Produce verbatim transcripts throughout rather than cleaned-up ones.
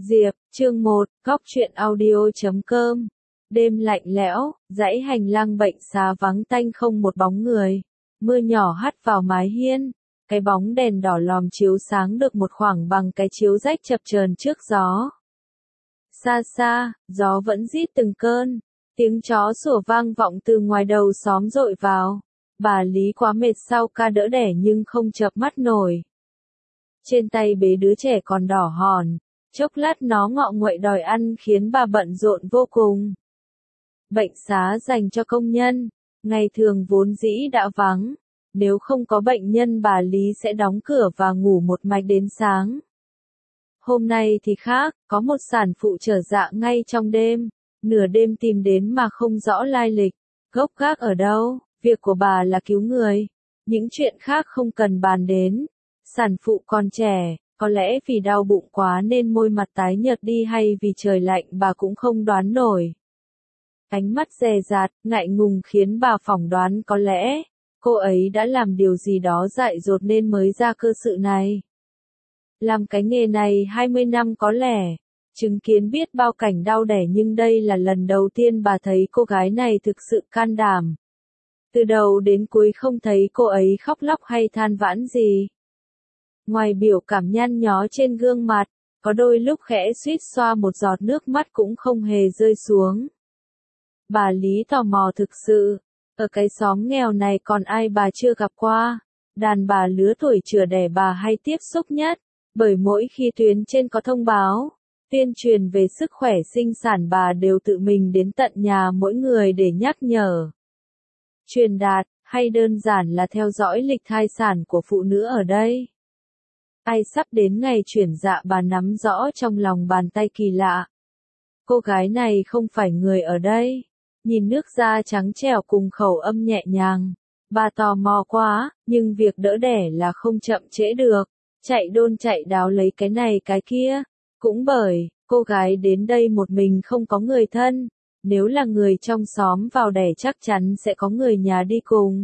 Diệp, chương một, góc truyện audio.com. Đêm lạnh lẽo, dãy hành lang bệnh xá vắng tanh không một bóng người. Mưa nhỏ hắt vào mái hiên, cái bóng đèn đỏ lòm chiếu sáng được một khoảng bằng cái chiếu rách chập chờn trước gió. Xa xa, gió vẫn rít từng cơn, tiếng chó sủa vang vọng từ ngoài đầu xóm dội vào. Bà Lý quá mệt sau ca đỡ đẻ nhưng không chợp mắt nổi. Trên tay bế đứa trẻ còn đỏ hòn, chốc lát nó ngọ nguậy đòi ăn khiến bà bận rộn vô cùng. Bệnh xá dành cho công nhân, ngày thường vốn dĩ đã vắng, nếu không có bệnh nhân bà Lý sẽ đóng cửa và ngủ một mạch đến sáng. Hôm nay thì khác, có một sản phụ trở dạ ngay trong đêm, nửa đêm tìm đến mà không rõ lai lịch, gốc gác ở đâu, việc của bà là cứu người, những chuyện khác không cần bàn đến. Sản phụ còn trẻ, có lẽ vì đau bụng quá nên môi mặt tái nhợt đi hay vì trời lạnh bà cũng không đoán nổi. Ánh mắt dè dặt, ngại ngùng khiến bà phỏng đoán có lẽ, cô ấy đã làm điều gì đó dại dột nên mới ra cơ sự này. Làm cái nghề này hai mươi năm có lẽ, chứng kiến biết bao cảnh đau đẻ nhưng đây là lần đầu tiên bà thấy cô gái này thực sự can đảm. Từ đầu đến cuối không thấy cô ấy khóc lóc hay than vãn gì. Ngoài biểu cảm nhăn nhó trên gương mặt, có đôi lúc khẽ suýt xoa một giọt nước mắt cũng không hề rơi xuống. Bà Lý tò mò thực sự, ở cái xóm nghèo này còn ai bà chưa gặp qua, đàn bà lứa tuổi chửa đẻ bà hay tiếp xúc nhất, bởi mỗi khi tuyến trên có thông báo, tuyên truyền về sức khỏe sinh sản bà đều tự mình đến tận nhà mỗi người để nhắc nhở. Truyền đạt, hay đơn giản là theo dõi lịch thai sản của phụ nữ ở đây. Ai sắp đến ngày chuyển dạ bà nắm rõ trong lòng bàn tay kỳ lạ. Cô gái này không phải người ở đây. Nhìn nước da trắng trẻo cùng khẩu âm nhẹ nhàng. Bà tò mò quá, nhưng việc đỡ đẻ là không chậm trễ được. Chạy đôn chạy đáo lấy cái này cái kia. Cũng bởi, cô gái đến đây một mình không có người thân. Nếu là người trong xóm vào đẻ chắc chắn sẽ có người nhà đi cùng.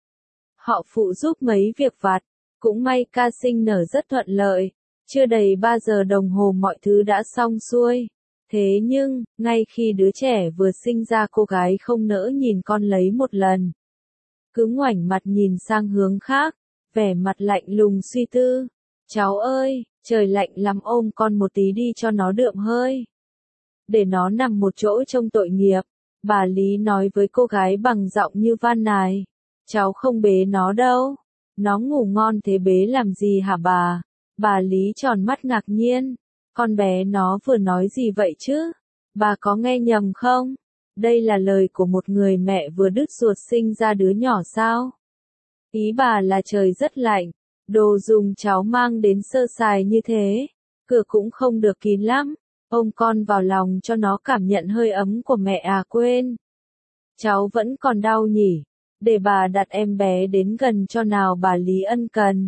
Họ phụ giúp mấy việc vặt. Cũng may ca sinh nở rất thuận lợi, chưa đầy ba giờ đồng hồ mọi thứ đã xong xuôi. Thế nhưng, ngay khi đứa trẻ vừa sinh ra cô gái không nỡ nhìn con lấy một lần. Cứ ngoảnh mặt nhìn sang hướng khác, vẻ mặt lạnh lùng suy tư. Cháu ơi, trời lạnh lắm ôm con một tí đi cho nó đượm hơi. Để nó nằm một chỗ trông tội nghiệp, bà Lý nói với cô gái bằng giọng như van nài. Cháu không bế nó đâu. Nó ngủ ngon thế bế làm gì hả bà? Bà Lý tròn mắt ngạc nhiên. Con bé nó vừa nói gì vậy chứ? Bà có nghe nhầm không? Đây là lời của một người mẹ vừa đứt ruột sinh ra đứa nhỏ sao? Ý bà là trời rất lạnh. Đồ dùng cháu mang đến sơ sài như thế. Cửa cũng không được kín lắm. Ôm con vào lòng cho nó cảm nhận hơi ấm của mẹ à quên. Cháu vẫn còn đau nhỉ? Để bà đặt em bé đến gần cho nào bà Lý ân cần.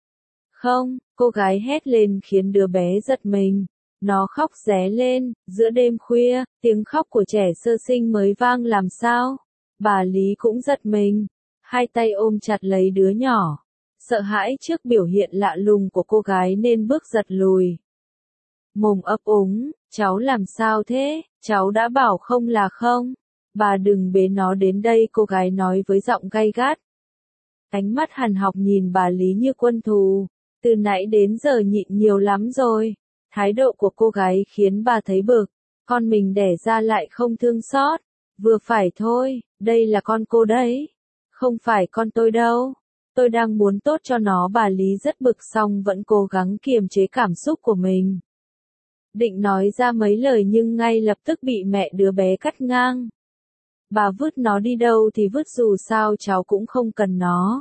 Không, cô gái hét lên khiến đứa bé giật mình. Nó khóc ré lên, giữa đêm khuya, tiếng khóc của trẻ sơ sinh mới vang làm sao. Bà Lý cũng giật mình, hai tay ôm chặt lấy đứa nhỏ. Sợ hãi trước biểu hiện lạ lùng của cô gái nên bước giật lùi. Mồm ấp úng, cháu làm sao thế, cháu đã bảo không là không. Bà đừng bế nó đến đây cô gái nói với giọng gay gắt. Ánh mắt hằn học nhìn bà Lý như quân thù. Từ nãy đến giờ nhịn nhiều lắm rồi. Thái độ của cô gái khiến bà thấy bực. Con mình đẻ ra lại không thương xót. Vừa phải thôi, đây là con cô đấy. Không phải con tôi đâu. Tôi đang muốn tốt cho nó bà Lý rất bực xong vẫn cố gắng kiềm chế cảm xúc của mình. Định nói ra mấy lời nhưng ngay lập tức bị mẹ đứa bé cắt ngang. Bà vứt nó đi đâu thì vứt dù sao cháu cũng không cần nó.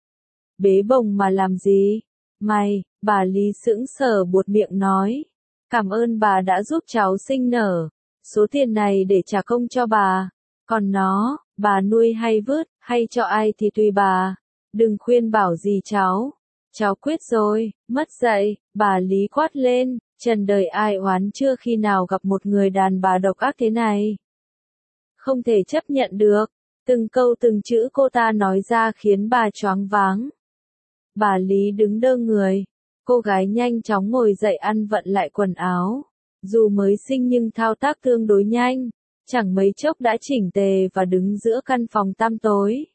Bế bồng mà làm gì? Mày, bà Lý sững sờ buột miệng nói. Cảm ơn bà đã giúp cháu sinh nở. Số tiền này để trả công cho bà. Còn nó, bà nuôi hay vứt, hay cho ai thì tùy bà. Đừng khuyên bảo gì cháu. Cháu quyết rồi, mất dạy, bà Lý quát lên. Trần đời ai oán chưa khi nào gặp một người đàn bà độc ác thế này. Không thể chấp nhận được. Từng câu từng chữ cô ta nói ra khiến bà choáng váng. Bà Lý đứng đơ người. Cô gái nhanh chóng ngồi dậy ăn vận lại quần áo. Dù mới sinh nhưng thao tác tương đối nhanh, chẳng mấy chốc đã chỉnh tề và đứng giữa căn phòng tăm tối.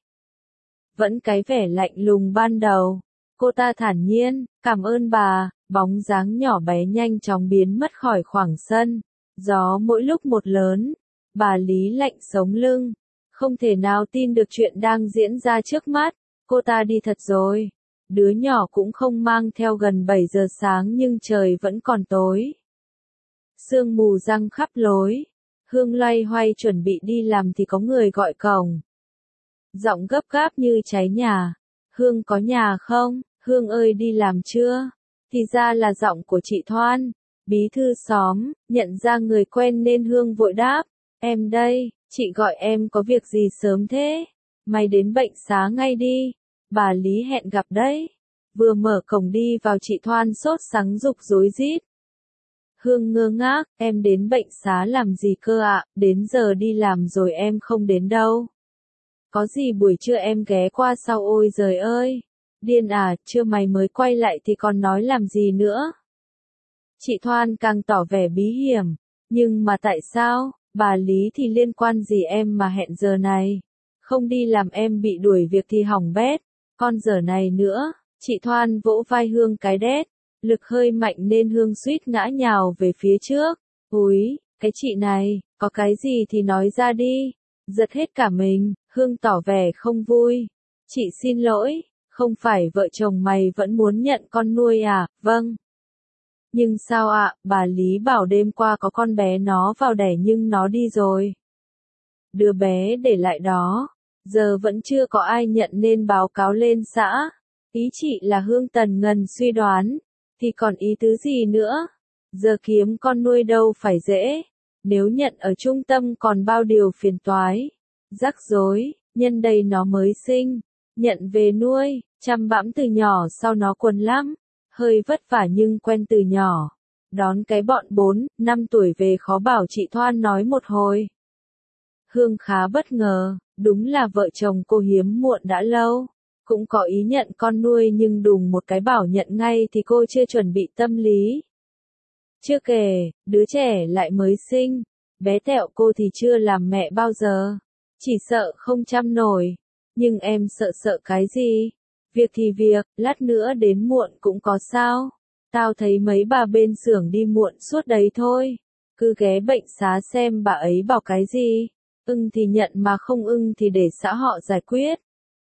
Vẫn cái vẻ lạnh lùng ban đầu, cô ta thản nhiên, cảm ơn bà, bóng dáng nhỏ bé nhanh chóng biến mất khỏi khoảng sân. Gió mỗi lúc một lớn, bà Lý lạnh sống lưng, không thể nào tin được chuyện đang diễn ra trước mắt, cô ta đi thật rồi. Đứa nhỏ cũng không mang theo, gần bảy giờ sáng nhưng trời vẫn còn tối. Sương mù giăng khắp lối, Hương loay hoay chuẩn bị đi làm thì có người gọi cổng. Giọng gấp gáp như cháy nhà, Hương có nhà không, Hương ơi đi làm chưa? Thì ra là giọng của chị Thoan, bí thư xóm, nhận ra người quen nên Hương vội đáp, em đây, chị gọi em có việc gì sớm thế? Mày đến bệnh xá ngay đi, bà Lý hẹn gặp đấy. Vừa mở cổng đi vào chị Thoan sốt sắng giục rối rít. Hương ngơ ngác, em đến bệnh xá làm gì cơ ạ, đến giờ đi làm rồi em không đến đâu. Có gì buổi trưa em ghé qua sau, ôi giời ơi. Điên à, chưa mày mới quay lại thì còn nói làm gì nữa. Chị Thoan càng tỏ vẻ bí hiểm, nhưng mà tại sao, bà Lý thì liên quan gì em mà hẹn giờ này. Không đi làm em bị đuổi việc thì hỏng bét, con giờ này nữa. Chị Thoan vỗ vai Hương cái đét, lực hơi mạnh nên Hương suýt ngã nhào về phía trước. Úi, cái chị này, có cái gì thì nói ra đi. Giật hết cả mình, Hương tỏ vẻ không vui. Chị xin lỗi, không phải vợ chồng mày vẫn muốn nhận con nuôi à, vâng. Nhưng sao ạ, bà Lý bảo đêm qua có con bé nó vào đẻ nhưng nó đi rồi. Đứa bé để lại đó, giờ vẫn chưa có ai nhận nên báo cáo lên xã. Ý chị là Hương tần ngần suy đoán, thì còn ý tứ gì nữa? Giờ kiếm con nuôi đâu phải dễ, nếu nhận ở trung tâm còn bao điều phiền toái. Rắc rối, nhân đây nó mới sinh, nhận về nuôi, chăm bẵm từ nhỏ sau nó quần lắm, hơi vất vả nhưng quen từ nhỏ. Đón cái bọn bốn, năm tuổi về khó bảo, chị Thoan nói một hồi. Hương khá bất ngờ, đúng là vợ chồng cô hiếm muộn đã lâu. Cũng có ý nhận con nuôi nhưng đùng một cái bảo nhận ngay thì cô chưa chuẩn bị tâm lý. Chưa kể, đứa trẻ lại mới sinh, bé tẹo cô thì chưa làm mẹ bao giờ. Chỉ sợ không chăm nổi. Nhưng em sợ sợ cái gì? Việc thì việc, lát nữa đến muộn cũng có sao. Tao thấy mấy bà bên xưởng đi muộn suốt đấy thôi. Cứ ghé bệnh xá xem bà ấy bảo cái gì. Ưng thì nhận mà không ưng thì để xã họ giải quyết.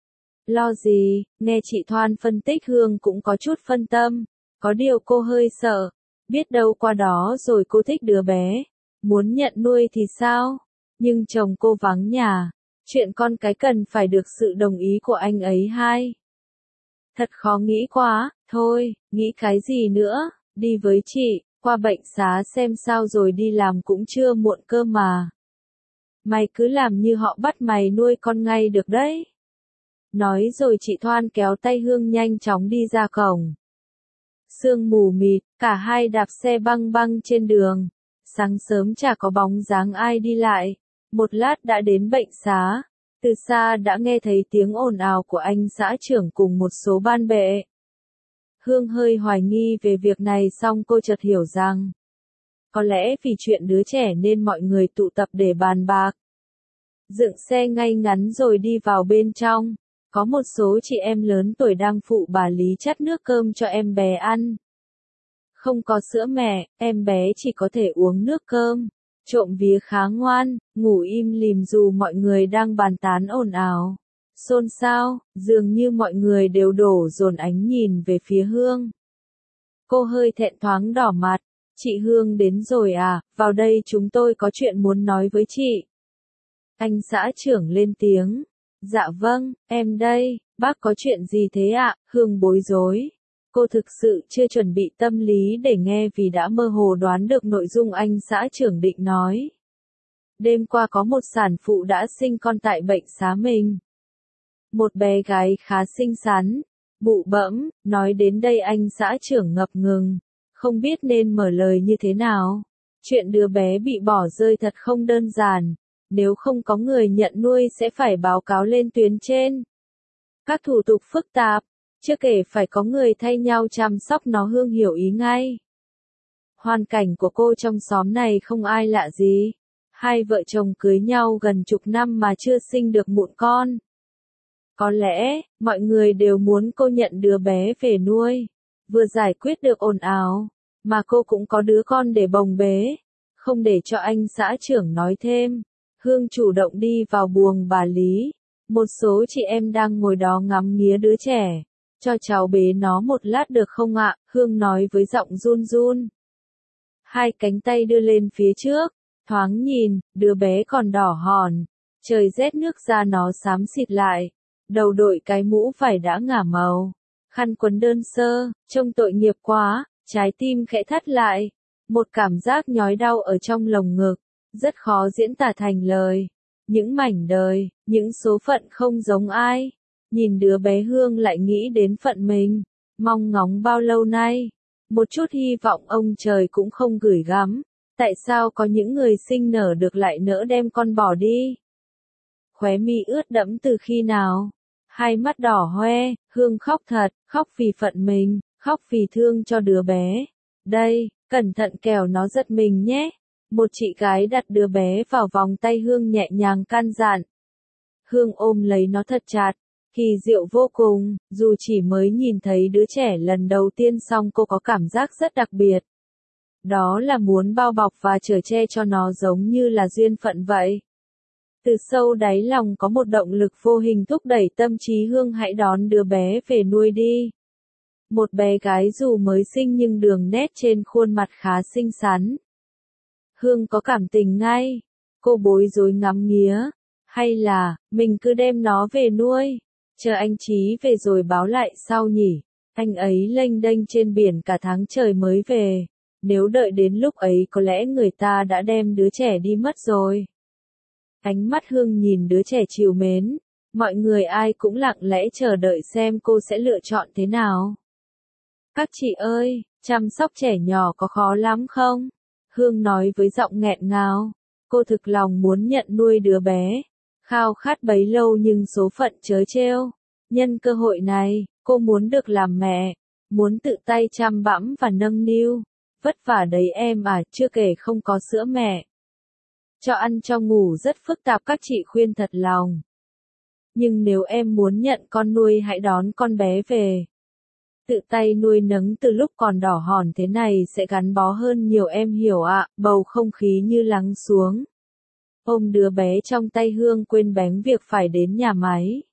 Lo gì, nghe chị Thoan phân tích Hương cũng có chút phân tâm. Có điều cô hơi sợ. Biết đâu qua đó rồi cô thích đứa bé. Muốn nhận nuôi thì sao? Nhưng chồng cô vắng nhà. Chuyện con cái cần phải được sự đồng ý của anh ấy hai. Thật khó nghĩ quá, thôi, nghĩ cái gì nữa, đi với chị, qua bệnh xá xem sao rồi đi làm cũng chưa muộn cơ mà. Mày cứ làm như họ bắt mày nuôi con ngay được đấy. Nói rồi chị Thoan kéo tay Hương nhanh chóng đi ra cổng. Sương mù mịt, cả hai đạp xe băng băng trên đường. Sáng sớm chả có bóng dáng ai đi lại. Một lát đã đến bệnh xá. Từ xa đã nghe thấy tiếng ồn ào của anh xã trưởng cùng một số ban bệ. Hương hơi hoài nghi về việc này xong cô chợt hiểu rằng. Có lẽ vì chuyện đứa trẻ nên mọi người tụ tập để bàn bạc. Dựng xe ngay ngắn rồi đi vào bên trong. Có một số chị em lớn tuổi đang phụ bà Lý chắt nước cơm cho em bé ăn. Không có sữa mẹ, em bé chỉ có thể uống nước cơm. Trộm vía khá ngoan, ngủ im lìm dù mọi người đang bàn tán ồn ào. Xôn xao, dường như mọi người đều đổ dồn ánh nhìn về phía Hương. Cô hơi thẹn thoáng đỏ mặt. Chị Hương đến rồi à, vào đây chúng tôi có chuyện muốn nói với chị. Anh xã trưởng lên tiếng. Dạ vâng, em đây, bác có chuyện gì thế ạ? Hương bối rối. Cô thực sự chưa chuẩn bị tâm lý để nghe vì đã mơ hồ đoán được nội dung anh xã trưởng định nói. Đêm qua có một sản phụ đã sinh con tại bệnh xá mình. Một bé gái khá xinh xắn, bụ bẫm, nói đến đây anh xã trưởng ngập ngừng, không biết nên mở lời như thế nào. Chuyện đứa bé bị bỏ rơi thật không đơn giản, nếu không có người nhận nuôi sẽ phải báo cáo lên tuyến trên. Các thủ tục phức tạp, chưa kể phải có người thay nhau chăm sóc nó. Hương hiểu ý ngay. Hoàn cảnh của cô trong xóm này không ai lạ gì. Hai vợ chồng cưới nhau gần chục năm mà chưa sinh được mụn con. Có lẽ, mọi người đều muốn cô nhận đứa bé về nuôi. Vừa giải quyết được ồn ào, mà cô cũng có đứa con để bồng bế. Không để cho anh xã trưởng nói thêm, Hương chủ động đi vào buồng bà Lý. Một số chị em đang ngồi đó ngắm nghía đứa trẻ. Cho cháu bế nó một lát được không ạ? Hương nói với giọng run run. Hai cánh tay đưa lên phía trước, thoáng nhìn, đứa bé còn đỏ hòn. Trời rét nước da nó xám xịt lại. Đầu đội cái mũ vải đã ngả màu. Khăn quấn đơn sơ, trông tội nghiệp quá, trái tim khẽ thắt lại. Một cảm giác nhói đau ở trong lồng ngực, rất khó diễn tả thành lời. Những mảnh đời, những số phận không giống ai. Nhìn đứa bé Hương lại nghĩ đến phận mình, mong ngóng bao lâu nay. Một chút hy vọng ông trời cũng không gửi gắm. Tại sao có những người sinh nở được lại nỡ đem con bỏ đi? Khóe mi ướt đẫm từ khi nào? Hai mắt đỏ hoe, Hương khóc thật, khóc vì phận mình, khóc vì thương cho đứa bé. Đây, cẩn thận kẻo nó giật mình nhé. Một chị gái đặt đứa bé vào vòng tay Hương nhẹ nhàng can dặn. Hương ôm lấy nó thật chặt, kỳ diệu vô cùng, dù chỉ mới nhìn thấy đứa trẻ lần đầu tiên xong cô có cảm giác rất đặc biệt. Đó là muốn bao bọc và chở che cho nó giống như là duyên phận vậy. Từ sâu đáy lòng có một động lực vô hình thúc đẩy tâm trí Hương hãy đón đứa bé về nuôi đi. Một bé gái dù mới sinh nhưng đường nét trên khuôn mặt khá xinh xắn. Hương có cảm tình ngay. Cô bối rối ngắm nghía. Hay là, mình cứ đem nó về nuôi. Chờ anh Chí về rồi báo lại sau nhỉ. Anh ấy lênh đênh trên biển cả tháng trời mới về. Nếu đợi đến lúc ấy có lẽ người ta đã đem đứa trẻ đi mất rồi. Ánh mắt Hương nhìn đứa trẻ trìu mến. Mọi người ai cũng lặng lẽ chờ đợi xem cô sẽ lựa chọn thế nào. Các chị ơi, chăm sóc trẻ nhỏ có khó lắm không? Hương nói với giọng nghẹn ngào. Cô thực lòng muốn nhận nuôi đứa bé. Khao khát bấy lâu nhưng số phận trớ trêu. Nhân cơ hội này, cô muốn được làm mẹ. Muốn tự tay chăm bẵm và nâng niu. Vất vả đấy em à, chưa kể không có sữa mẹ. Cho ăn cho ngủ rất phức tạp các chị khuyên thật lòng. Nhưng nếu em muốn nhận con nuôi hãy đón con bé về. Tự tay nuôi nấng từ lúc còn đỏ hòn thế này sẽ gắn bó hơn nhiều em hiểu ạ, bầu không khí như lắng xuống. Ôm đứa bé trong tay Hương quên bén việc phải đến nhà máy.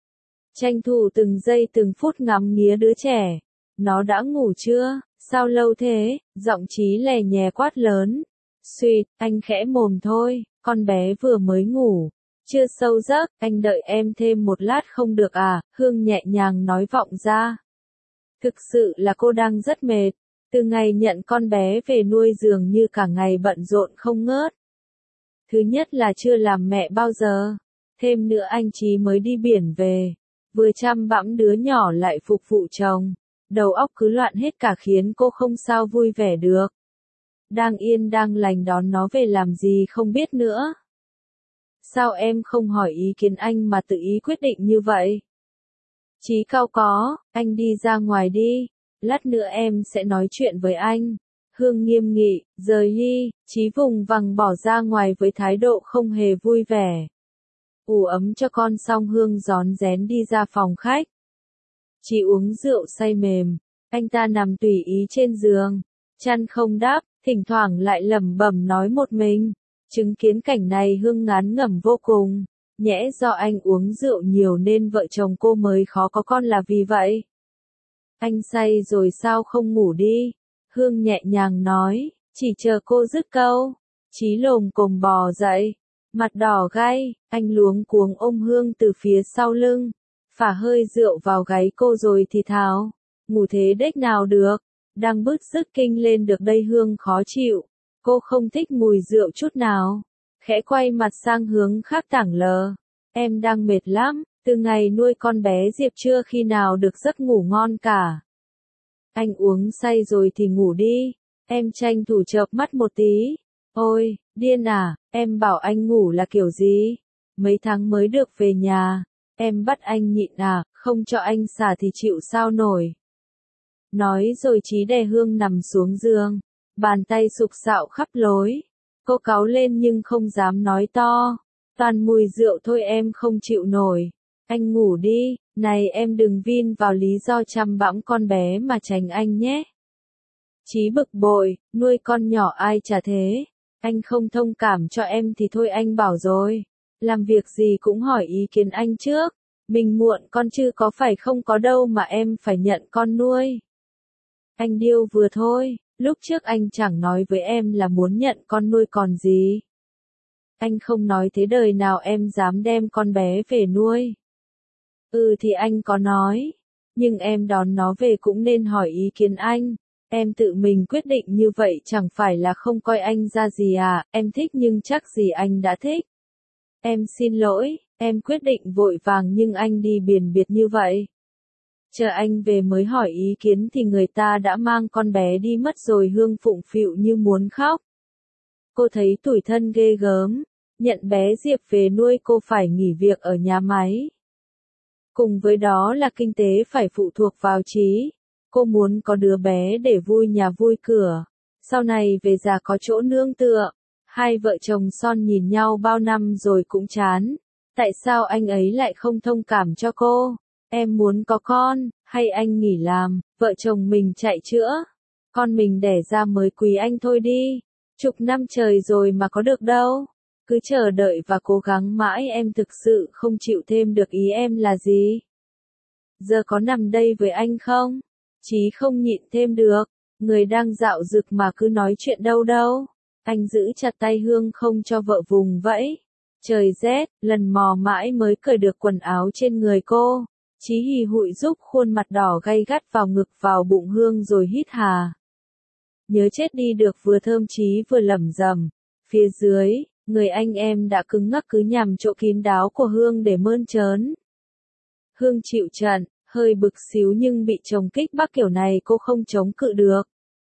Tranh thủ từng giây từng phút ngắm nghía đứa trẻ. Nó đã ngủ chưa? Sao lâu thế? Giọng Chí lè nhè quát lớn. Xuyệt, anh khẽ mồm thôi, con bé vừa mới ngủ. Chưa sâu giấc, anh đợi em thêm một lát không được à? Hương nhẹ nhàng nói vọng ra. Thực sự là cô đang rất mệt. Từ ngày nhận con bé về nuôi dường như cả ngày bận rộn không ngớt. Thứ nhất là chưa làm mẹ bao giờ. Thêm nữa anh Chí mới đi biển về. Vừa chăm bẵm đứa nhỏ lại phục vụ chồng. Đầu óc cứ loạn hết cả khiến cô không sao vui vẻ được. Đang yên đang lành đón nó về làm gì không biết nữa. Sao em không hỏi ý kiến anh mà tự ý quyết định như vậy? Chí cau có, anh đi ra ngoài đi. Lát nữa em sẽ nói chuyện với anh. Hương nghiêm nghị, rời đi. Chí vùng vằng bỏ ra ngoài với thái độ không hề vui vẻ. Ủ ấm cho con xong Hương rón rén đi ra phòng khách. Chí uống rượu say mềm. Anh ta nằm tùy ý trên giường. Chăn không đắp, thỉnh thoảng lại lẩm bẩm nói một mình. Chứng kiến cảnh này Hương ngán ngẩm vô cùng. Nhẽ do anh uống rượu nhiều nên vợ chồng cô mới khó có con là vì vậy. Anh say rồi sao không ngủ đi? Hương nhẹ nhàng nói, chỉ chờ cô dứt câu. Chí lồm cồm bò dậy, mặt đỏ gay, anh luống cuống ôm Hương từ phía sau lưng. Phả hơi rượu vào gáy cô rồi thì thào, ngủ thế đếch nào được, đang bứt rứt kinh lên được đây. Hương khó chịu, cô không thích mùi rượu chút nào, khẽ quay mặt sang hướng khác tảng lờ. Em đang mệt lắm, từ ngày nuôi con bé Diệp chưa khi nào được giấc ngủ ngon cả. Anh uống say rồi thì ngủ đi, em tranh thủ chợp mắt một tí. Ôi, điên à, em bảo anh ngủ là kiểu gì? Mấy tháng mới được về nhà, em bắt anh nhịn à, không cho anh xả thì chịu sao nổi. Nói rồi Chí đè Hương nằm xuống giường, bàn tay sục sạo khắp lối. Cô cáu lên nhưng không dám nói to. Toàn mùi rượu thôi em không chịu nổi. Anh ngủ đi, này em đừng vin vào lý do chăm bẵm con bé mà tránh anh nhé. Chí bực bội, nuôi con nhỏ ai chả thế. Anh không thông cảm cho em thì thôi anh bảo rồi. Làm việc gì cũng hỏi ý kiến anh trước. Mình muộn con chứ có phải không có đâu mà em phải nhận con nuôi. Anh điêu vừa thôi, lúc trước anh chẳng nói với em là muốn nhận con nuôi còn gì. Anh không nói thế đời nào em dám đem con bé về nuôi. Ừ thì anh có nói, nhưng em đón nó về cũng nên hỏi ý kiến anh. Em tự mình quyết định như vậy chẳng phải là không coi anh ra gì à, em thích nhưng chắc gì anh đã thích. Em xin lỗi, em quyết định vội vàng nhưng anh đi biền biệt như vậy. Chờ anh về mới hỏi ý kiến thì người ta đã mang con bé đi mất rồi. Hương phụng phịu như muốn khóc. Cô thấy tủi thân ghê gớm, nhận bé Diệp về nuôi cô phải nghỉ việc ở nhà máy. Cùng với đó là kinh tế phải phụ thuộc vào Chí. Cô muốn có đứa bé để vui nhà vui cửa, sau này về già có chỗ nương tựa. Hai vợ chồng son nhìn nhau bao năm rồi cũng chán. Tại sao anh ấy lại không thông cảm cho cô? Em muốn có con, hay anh nghỉ làm, vợ chồng mình chạy chữa. Con mình đẻ ra mới quý anh thôi đi. Chục năm trời rồi mà có được đâu. Cứ chờ đợi và cố gắng mãi em thực sự không chịu thêm được. Ý em là gì? Giờ có nằm đây với anh không? Chí không nhịn thêm được. Người đang dạo dực mà cứ nói chuyện đâu đâu. Anh giữ chặt tay Hương không cho vợ vùng vẫy. Trời rét, lần mò mãi mới cởi được quần áo trên người cô. Chí hì hụi giúp khuôn mặt đỏ gay gắt vào ngực vào bụng Hương rồi hít hà. Nhớ chết đi được vừa thơm Chí vừa lẩm rẩm. Phía dưới, người anh em đã cứng ngắc cứ nhằm chỗ kín đáo của Hương để mơn trớn. Hương chịu trận, hơi bực xíu nhưng bị chồng kích bác kiểu này cô không chống cự được.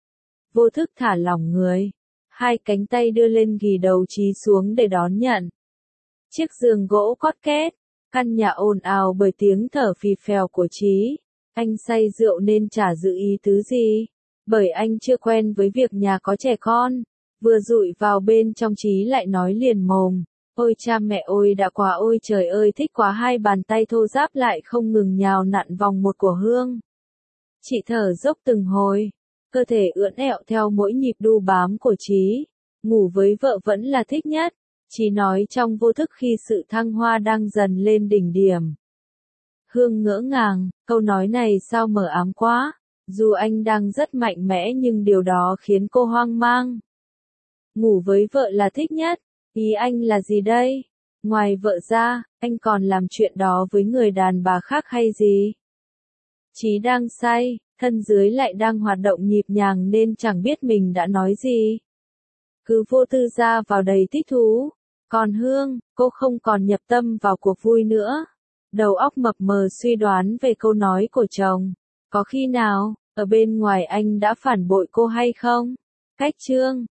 Vô thức thả lỏng người. Hai cánh tay đưa lên ghì đầu Chí xuống để đón nhận. Chiếc giường gỗ cót két. Căn nhà ồn ào bởi tiếng thở phì phèo của Chí. Anh say rượu nên chả giữ ý tứ gì. Bởi anh chưa quen với việc nhà có trẻ con. Vừa dụi vào bên trong Chí lại nói liền mồm. Ôi cha mẹ ôi đã quá ôi trời ơi thích quá. Hai bàn tay thô ráp lại không ngừng nhào nặn vòng một của Hương. Chị thở dốc từng hồi. Cơ thể ưỡn ẹo theo mỗi nhịp đu bám của Chí. Ngủ với vợ vẫn là thích nhất. Chí nói trong vô thức khi sự thăng hoa đang dần lên đỉnh điểm. Hương ngỡ ngàng, câu nói này sao mờ ám quá. Dù anh đang rất mạnh mẽ nhưng điều đó khiến cô hoang mang. Ngủ với vợ là thích nhất. Ý anh là gì đây? Ngoài vợ ra, anh còn làm chuyện đó với người đàn bà khác hay gì? Chí đang say, thân dưới lại đang hoạt động nhịp nhàng nên chẳng biết mình đã nói gì. Cứ vô tư ra vào đầy thích thú. Còn Hương, cô không còn nhập tâm vào cuộc vui nữa. Đầu óc mập mờ suy đoán về câu nói của chồng. Có khi nào, ở bên ngoài anh đã phản bội cô hay không? Cách chương